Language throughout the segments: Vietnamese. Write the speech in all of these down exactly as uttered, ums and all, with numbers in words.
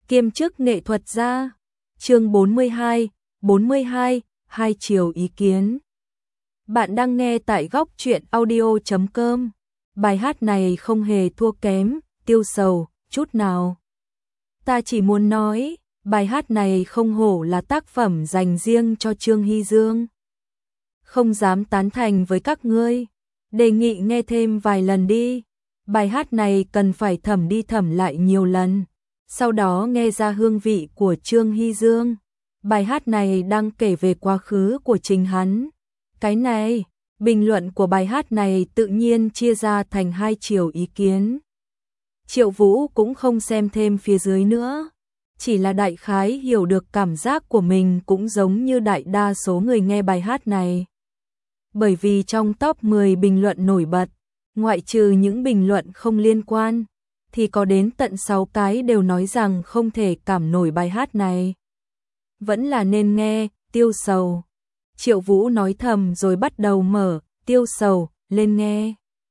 kiêm chức nghệ thuật gia. Chương bốn mươi hai, bốn mươi hai, hai chiều ý kiến. Bạn đang nghe tại góc truyện audio chấm com. Bài hát này không hề thua kém Tiêu Sầu chút nào. Ta chỉ muốn nói, bài hát này không hổ là tác phẩm dành riêng cho Trương Hy Dương. Không dám tán thành với các ngươi, đề nghị nghe thêm vài lần đi. Bài hát này cần phải thẩm đi thẩm lại nhiều lần, sau đó nghe ra hương vị của Trương Hy Dương. Bài hát này đang kể về quá khứ của chính hắn. Cái này, bình luận của bài hát này tự nhiên chia ra thành hai chiều ý kiến. Triệu Vũ cũng không xem thêm phía dưới nữa, chỉ là đại khái hiểu được cảm giác của mình cũng giống như đại đa số người nghe bài hát này. Bởi vì trong top mười bình luận nổi bật, ngoại trừ những bình luận không liên quan, thì có đến tận sáu cái đều nói rằng không thể cảm nổi bài hát này. Vẫn là nên nghe, Tiêu Sầu. Triệu Vũ nói thầm rồi bắt đầu mở, Tiêu Sầu, lên nghe.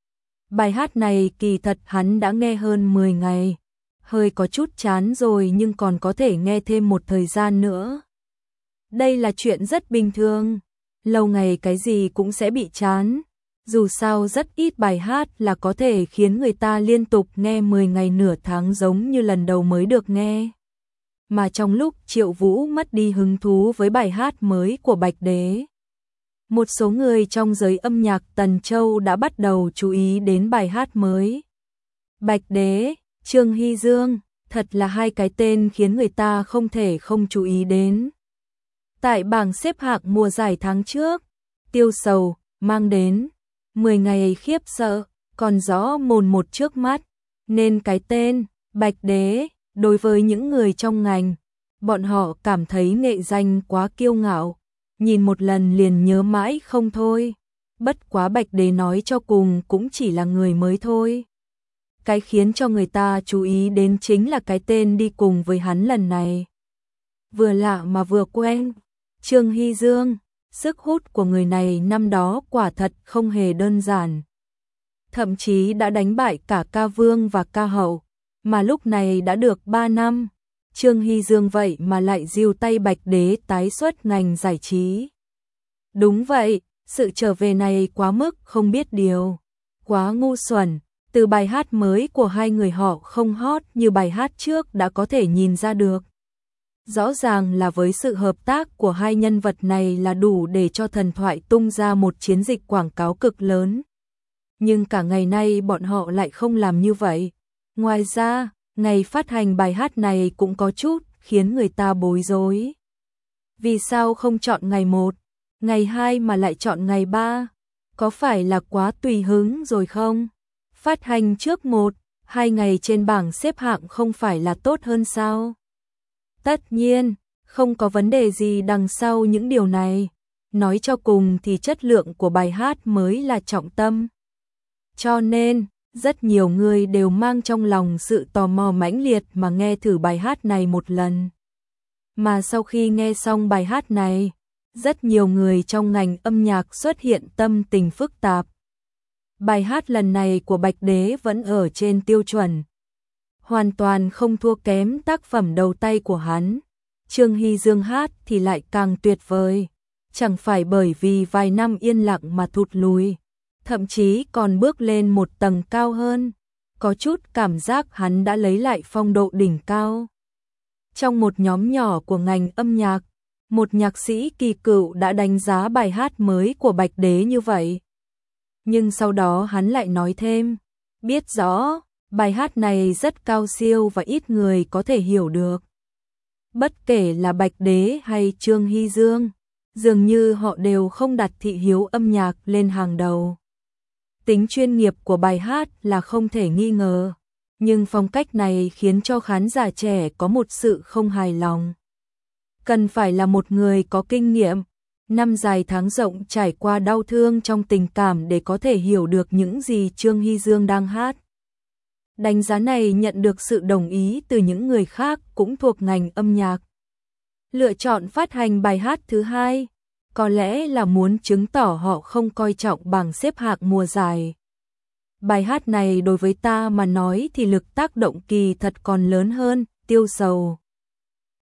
Bài hát này kỳ thật hắn đã nghe hơn mười ngày, hơi có chút chán rồi nhưng còn có thể nghe thêm một thời gian nữa. Đây là chuyện rất bình thường, lâu ngày cái gì cũng sẽ bị chán. Dù sao rất ít bài hát là có thể khiến người ta liên tục nghe mười ngày nửa tháng giống như lần đầu mới được nghe. Mà trong lúc Triệu Vũ mất đi hứng thú với bài hát mới của Bạch Đế, một số người trong giới âm nhạc Tần Châu đã bắt đầu chú ý đến bài hát mới. Bạch Đế, Trương Hy Dương, thật là hai cái tên khiến người ta không thể không chú ý đến. Tại bảng xếp hạng mùa giải tháng trước, Tiêu Sầu mang đến mười ngày khiếp sợ, còn rõ mồn một trước mắt, nên cái tên Bạch Đế đối với những người trong ngành, bọn họ cảm thấy nghệ danh quá kiêu ngạo, nhìn một lần liền nhớ mãi không thôi. Bất quá Bạch Đế nói cho cùng cũng chỉ là người mới thôi. Cái khiến cho người ta chú ý đến chính là cái tên đi cùng với hắn lần này. Vừa lạ mà vừa quen, Trương Hy Dương. Sức hút của người này năm đó quả thật không hề đơn giản. Thậm chí đã đánh bại cả Ca Vương và Ca Hậu, mà lúc này đã được ba năm. Trương Hy Dương vậy mà lại dìu tay Bạch Đế tái xuất ngành giải trí. Đúng vậy, sự trở về này quá mức không biết điều, quá ngu xuẩn. Từ bài hát mới của hai người họ không hot như bài hát trước đã có thể nhìn ra được. Rõ ràng là với sự hợp tác của hai nhân vật này là đủ để cho thần thoại tung ra một chiến dịch quảng cáo cực lớn. Nhưng cả ngày nay bọn họ lại không làm như vậy. Ngoài ra, ngày phát hành bài hát này cũng có chút khiến người ta bối rối. Vì sao không chọn ngày một, ngày hai mà lại chọn ngày ba? Có phải là quá tùy hứng rồi không? Phát hành trước một, hai ngày trên bảng xếp hạng không phải là tốt hơn sao? Tất nhiên, không có vấn đề gì đằng sau những điều này. Nói cho cùng thì chất lượng của bài hát mới là trọng tâm. Cho nên, rất nhiều người đều mang trong lòng sự tò mò mãnh liệt mà nghe thử bài hát này một lần. Mà sau khi nghe xong bài hát này, rất nhiều người trong ngành âm nhạc xuất hiện tâm tình phức tạp. Bài hát lần này của Bạch Đế vẫn ở trên tiêu chuẩn, hoàn toàn không thua kém tác phẩm đầu tay của hắn. Trương Hy Dương hát thì lại càng tuyệt vời, chẳng phải bởi vì vài năm yên lặng mà thụt lùi, thậm chí còn bước lên một tầng cao hơn, có chút cảm giác hắn đã lấy lại phong độ đỉnh cao. Trong một nhóm nhỏ của ngành âm nhạc, một nhạc sĩ kỳ cựu đã đánh giá bài hát mới của Bạch Đế như vậy. Nhưng sau đó hắn lại nói thêm, biết rõ, bài hát này rất cao siêu và ít người có thể hiểu được. Bất kể là Bạch Đế hay Trương Hy Dương, dường như họ đều không đặt thị hiếu âm nhạc lên hàng đầu. Tính chuyên nghiệp của bài hát là không thể nghi ngờ, nhưng phong cách này khiến cho khán giả trẻ có một sự không hài lòng. Cần phải là một người có kinh nghiệm, năm dài tháng rộng trải qua đau thương trong tình cảm để có thể hiểu được những gì Trương Hy Dương đang hát. Đánh giá này nhận được sự đồng ý từ những người khác cũng thuộc ngành âm nhạc. Lựa chọn phát hành bài hát thứ hai, có lẽ là muốn chứng tỏ họ không coi trọng bảng xếp hạng mùa giải. Bài hát này đối với ta mà nói thì lực tác động kỳ thật còn lớn hơn, Tiêu Sầu.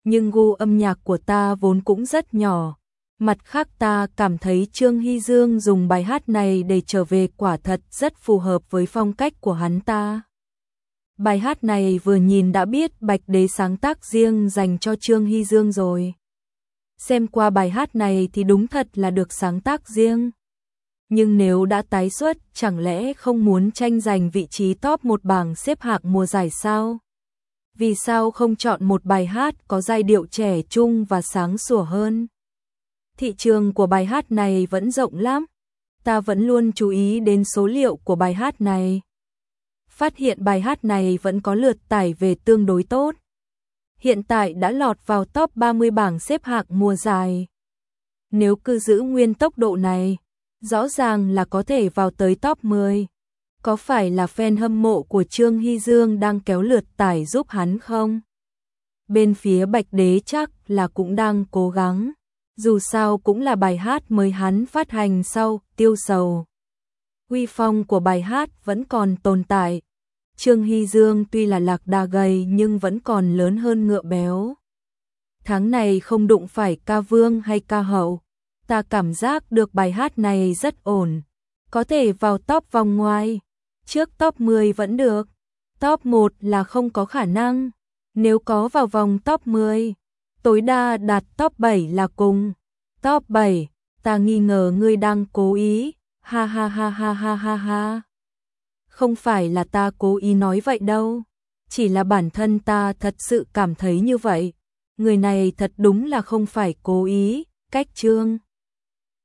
nhưng gu âm nhạc của ta vốn cũng rất nhỏ. Mặt khác ta cảm thấy Trương Hy Dương dùng bài hát này để trở về quả thật rất phù hợp với phong cách của hắn ta. Bài hát này vừa nhìn đã biết Bạch Đế sáng tác riêng dành cho Trương Hy Dương rồi. Xem qua bài hát này thì đúng thật là được sáng tác riêng. Nhưng nếu đã tái xuất, chẳng lẽ không muốn tranh giành vị trí top một bảng xếp hạng mùa giải sao? Vì sao không chọn một bài hát có giai điệu trẻ trung và sáng sủa hơn? Thị trường của bài hát này vẫn rộng lắm. Ta vẫn luôn chú ý đến số liệu của bài hát này. Phát hiện bài hát này vẫn có lượt tải về tương đối tốt. Hiện tại đã lọt vào top ba mươi bảng xếp hạng mùa giải. Nếu cứ giữ nguyên tốc độ này, rõ ràng là có thể vào tới top mười. Có phải là fan hâm mộ của Trương Hy Dương đang kéo lượt tải giúp hắn không? Bên phía Bạch Đế chắc là cũng đang cố gắng. Dù sao cũng là bài hát mới hắn phát hành sau Tiêu Sầu. Uy phong của bài hát vẫn còn tồn tại. Trương Hy Dương tuy là lạc đà gầy nhưng vẫn còn lớn hơn ngựa béo. Tháng này không đụng phải ca vương hay ca hậu. Ta cảm giác được bài hát này rất ổn. Có thể vào top vòng ngoài. Trước top mười vẫn được. Top một là không có khả năng. Nếu có vào vòng top mười, tối đa đạt top bảy là cùng. Top bảy, ta nghi ngờ ngươi đang cố ý. Ha ha ha ha ha ha ha. Không phải là ta cố ý nói vậy đâu. Chỉ là bản thân ta thật sự cảm thấy như vậy. Người này thật đúng là không phải cố ý. Cách Trương